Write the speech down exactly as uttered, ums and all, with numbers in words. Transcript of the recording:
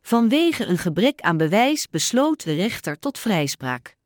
Vanwege een gebrek aan bewijs besloot de rechter tot vrijspraak.